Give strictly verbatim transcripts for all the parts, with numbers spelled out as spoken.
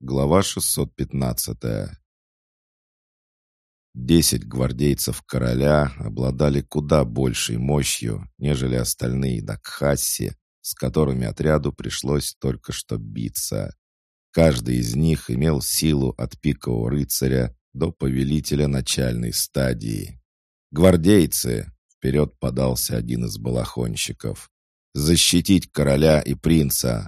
Глава шестьсот пятнадцатая. Десять гвардейцев короля обладали куда большей мощью, нежели остальные Дакхасси, с которыми отряду пришлось только что биться. Каждый из них имел силу от пикового рыцаря до повелителя начальной стадии. «Гвардейцы!» — вперед подался один из балахонщиков. «Защитить короля и принца!»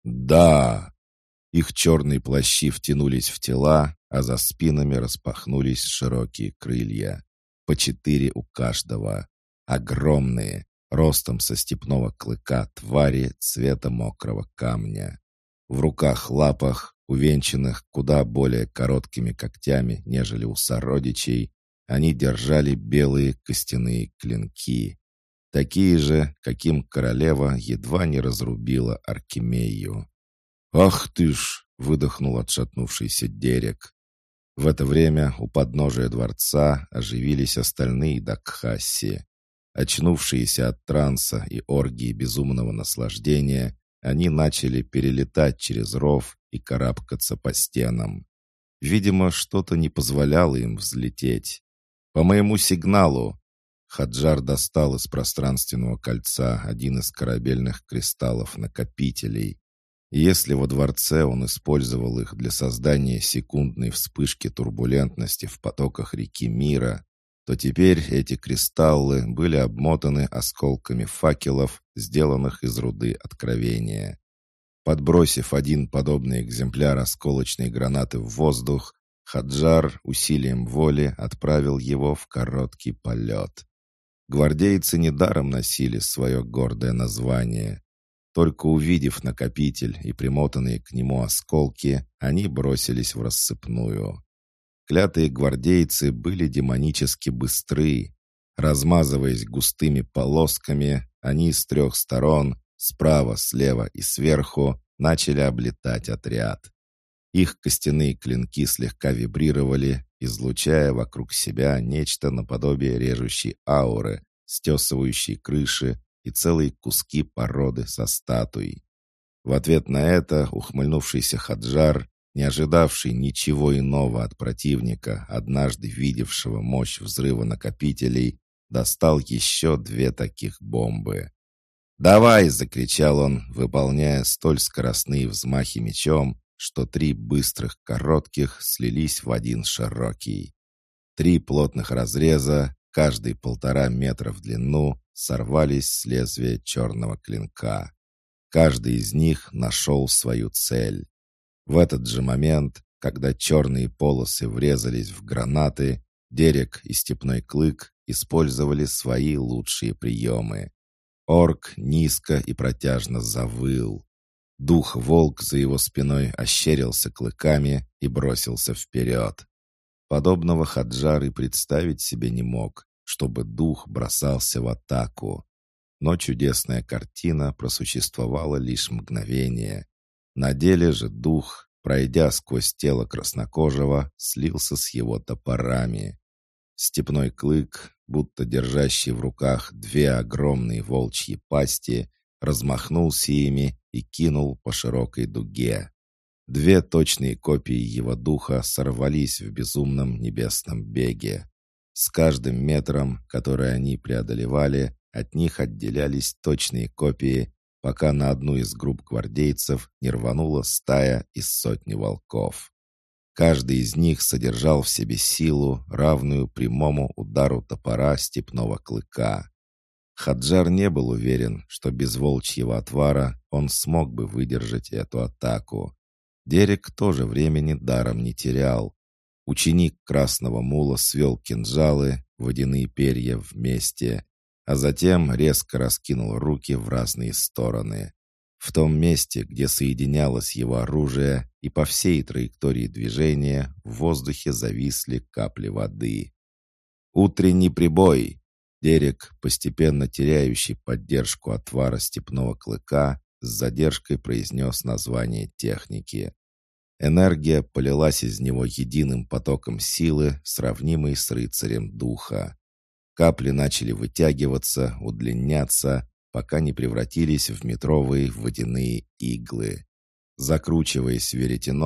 «Да!» Их черные плащи втянулись в тела, а за спинами распахнулись широкие крылья. По четыре у каждого. Огромные, ростом со степного клыка твари цвета мокрого камня. В руках-лапах, увенчанных куда более короткими когтями, нежели у сородичей, они держали белые костяные клинки. Такие же, каким королева едва не разрубила Аркемию. «Ах ты ж!» — выдохнул отшатнувшийся Дерек. В это время у подножия дворца оживились остальные Дакхасси. Очнувшиеся от транса и оргии безумного наслаждения, они начали перелетать через ров и карабкаться по стенам. Видимо, что-то не позволяло им взлететь. «По моему сигналу!» Хаджар достал из пространственного кольца один из корабельных кристаллов-накопителей. Если во дворце он использовал их для создания секундной вспышки турбулентности в потоках реки Мира, то теперь эти кристаллы были обмотаны осколками факелов, сделанных из руды Откровения. Подбросив один подобный экземпляр осколочной гранаты в воздух, Хаджар усилием воли отправил его в короткий полет. Гвардейцы недаром носили свое гордое название. Только увидев накопитель и примотанные к нему осколки, они бросились в рассыпную. Клятые гвардейцы были демонически быстры. Размазываясь густыми полосками, они с трех сторон, справа, слева и сверху, начали облетать отряд. Их костяные клинки слегка вибрировали, излучая вокруг себя нечто наподобие режущей ауры, стесывающей крыши, и целые куски породы со статуей. В ответ на это ухмыльнувшийся Хаджар, не ожидавший ничего иного от противника, однажды видевшего мощь взрыва накопителей, достал еще две таких бомбы. «Давай!» — закричал он, выполняя столь скоростные взмахи мечом, что три быстрых коротких слились в один широкий. Три плотных разреза, каждый полтора метра в длину, сорвались с лезвия черного клинка. Каждый из них нашел свою цель. В этот же момент, когда черные полосы врезались в гранаты, Дерек и Степной Клык использовали свои лучшие приемы. Орк низко и протяжно завыл. Дух-волк за его спиной ощерился клыками и бросился вперед. Подобного Хаджар и представить себе не мог, чтобы дух бросался в атаку. Но чудесная картина просуществовала лишь мгновение. На деле же дух, пройдя сквозь тело краснокожего, слился с его топорами. Степной Клык, будто держащий в руках две огромные волчьи пасти, размахнулся ими и кинул по широкой дуге. Две точные копии его духа сорвались в безумном небесном беге. С каждым метром, который они преодолевали, от них отделялись точные копии, пока на одну из групп гвардейцев не рванула стая из сотни волков. Каждый из них содержал в себе силу, равную прямому удару топора Степного Клыка. Хаджар не был уверен, что без волчьего отвара он смог бы выдержать эту атаку. Дерек тоже времени даром не терял. Ученик Красного Мула свел кинжалы, водяные перья вместе, а затем резко раскинул руки в разные стороны. В том месте, где соединялось его оружие, и по всей траектории движения в воздухе зависли капли воды. «Утренний прибой!» Дерек, постепенно теряющий поддержку отвара Степного Клыка, с задержкой произнес название техники. Энергия полилась из него единым потоком силы, сравнимой с рыцарем духа. Капли начали вытягиваться, удлиняться, пока не превратились в метровые водяные иглы. Закручиваясь веретеном,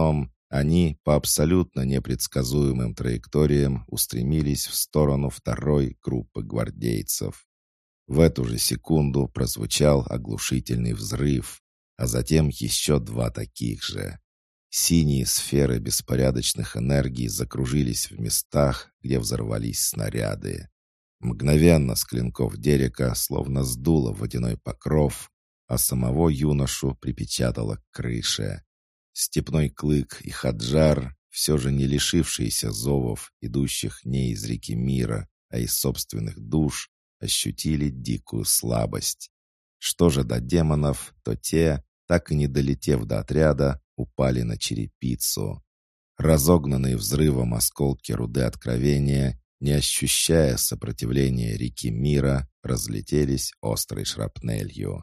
Они по абсолютно непредсказуемым траекториям устремились в сторону второй группы гвардейцев. В эту же секунду прозвучал оглушительный взрыв, а затем еще два таких же. Синие сферы беспорядочных энергий закружились в местах, где взорвались снаряды. Мгновенно с клинков Дерека словно сдуло водяной покров, а самого юношу припечатало к крыше. Степной Клык и Хаджар, все же не лишившиеся зовов, идущих не из реки мира, а из собственных душ, ощутили дикую слабость. Что же до демонов, то те, так и не долетев до отряда, упали на черепицу. Разогнанные взрывом осколки руды откровения, не ощущая сопротивления реки мира, разлетелись острой шрапнелью.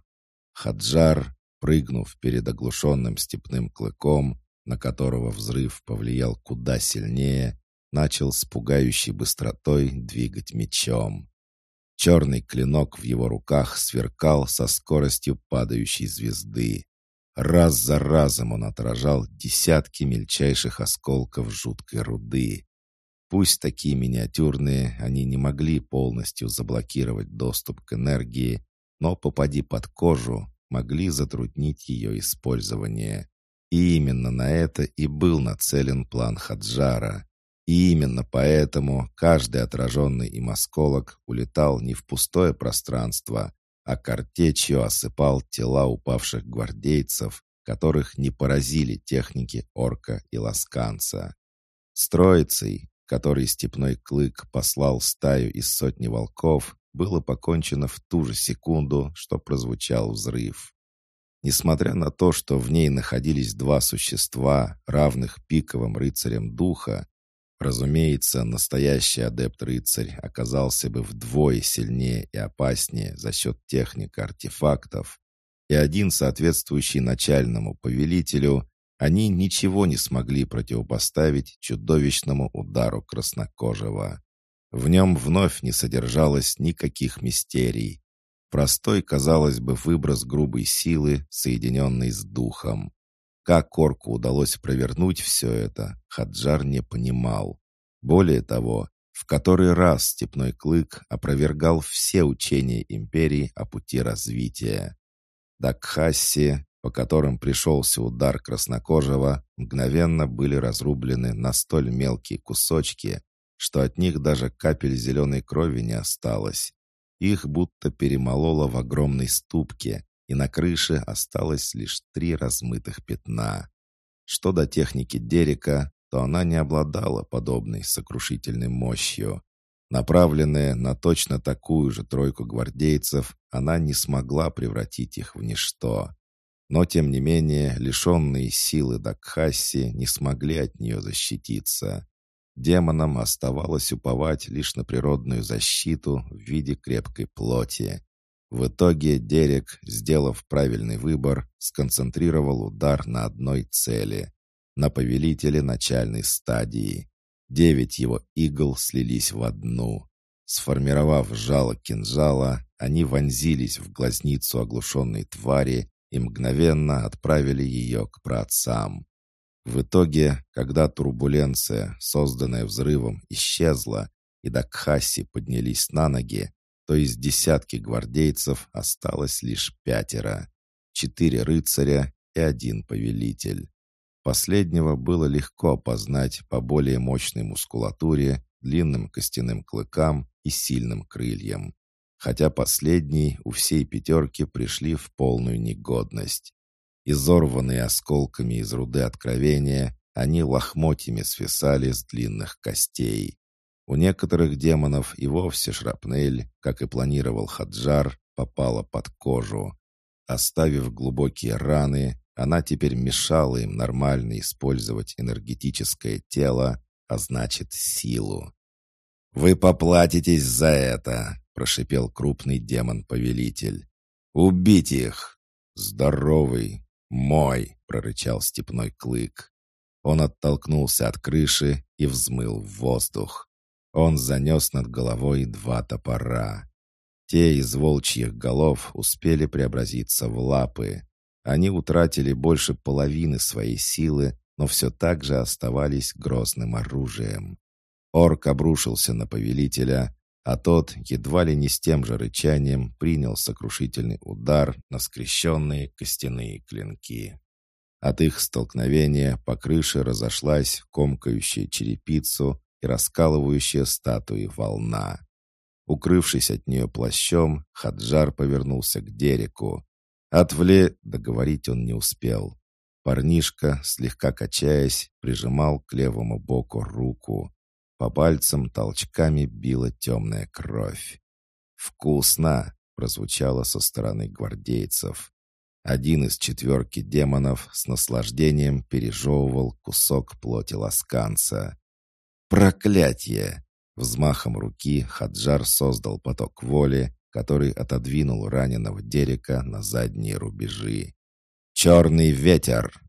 Хаджар, прыгнув перед оглушенным степным клыком, на которого взрыв повлиял куда сильнее, начал с пугающей быстротой двигать мечом. Черный клинок в его руках сверкал со скоростью падающей звезды. Раз за разом он отражал десятки мельчайших осколков жуткой руды. Пусть такие миниатюрные, они не могли полностью заблокировать доступ к энергии, но, попади под кожу, могли затруднить ее использование. И именно на это и был нацелен план Хаджара. И именно поэтому каждый отраженный им осколок улетал не в пустое пространство, а картечью осыпал тела упавших гвардейцев, которых не поразили техники орка и ласканца. С троицей, которой Степной Клык послал стаю из сотни волков, было покончено в ту же секунду, что прозвучал взрыв. Несмотря на то, что в ней находились два существа, равных пиковым рыцарям духа, разумеется, настоящий адепт-рыцарь оказался бы вдвое сильнее и опаснее за счет техник артефактов, и один соответствующий начальному повелителю, они ничего не смогли противопоставить чудовищному удару краснокожего. В нем вновь не содержалось никаких мистерий. Простой, казалось бы, выброс грубой силы, соединенный с духом. Как орку удалось провернуть все это, Хаджар не понимал. Более того, в который раз Степной Клык опровергал все учения империи о пути развития. Дакхасси, по которым пришелся удар краснокожего, мгновенно были разрублены на столь мелкие кусочки, что от них даже капель зеленой крови не осталось. Их будто перемололо в огромной ступке, и на крыше осталось лишь три размытых пятна. Что до техники Дерека, то она не обладала подобной сокрушительной мощью. Направленная на точно такую же тройку гвардейцев, она не смогла превратить их в ничто. Но, тем не менее, лишенные силы Дакхасси не смогли от нее защититься. Демонам оставалось уповать лишь на природную защиту в виде крепкой плоти. В итоге Дерек, сделав правильный выбор, сконцентрировал удар на одной цели — на повелителе начальной стадии. Девять его игл слились в одну. Сформировав жало кинжала, они вонзились в глазницу оглушенной твари и мгновенно отправили ее к праотцам. В итоге, когда турбуленция, созданная взрывом, исчезла, и Дакхасси поднялись на ноги, то из десятки гвардейцев осталось лишь пятеро. Четыре рыцаря и один повелитель. Последнего было легко опознать по более мощной мускулатуре, длинным костяным клыкам и сильным крыльям. Хотя последние у всей пятерки пришли в полную негодность. Изорванные осколками из руды откровения, они лохмотьями свисали с длинных костей. У некоторых демонов и вовсе шрапнель, как и планировал Хаджар, попала под кожу. Оставив глубокие раны, она теперь мешала им нормально использовать энергетическое тело, а значит силу. «Вы поплатитесь за это!» — прошипел крупный демон-повелитель. «Убить их!» «Здоровый! Мой!» — прорычал Степной Клык. Он оттолкнулся от крыши и взмыл в воздух. Он занес над головой два топора. Те из волчьих голов успели преобразиться в лапы. Они утратили больше половины своей силы, но все так же оставались грозным оружием. Орк обрушился на повелителя, а тот, едва ли не с тем же рычанием, принял сокрушительный удар на скрещенные костяные клинки. От их столкновения по крыше разошлась комкающая черепицу и раскалывающая статуи волна. Укрывшись от нее плащом, Хаджар повернулся к Дереку. Отвле... Договорить он не успел. Парнишка, слегка качаясь, прижимал к левому боку руку. По пальцам толчками била темная кровь. «Вкусно!» — прозвучало со стороны гвардейцев. Один из четверки демонов с наслаждением пережевывал кусок плоти ласканца. «Проклятье!» Взмахом руки Хаджар создал поток воли, который отодвинул раненого Дерека на задние рубежи. «Черный ветер!»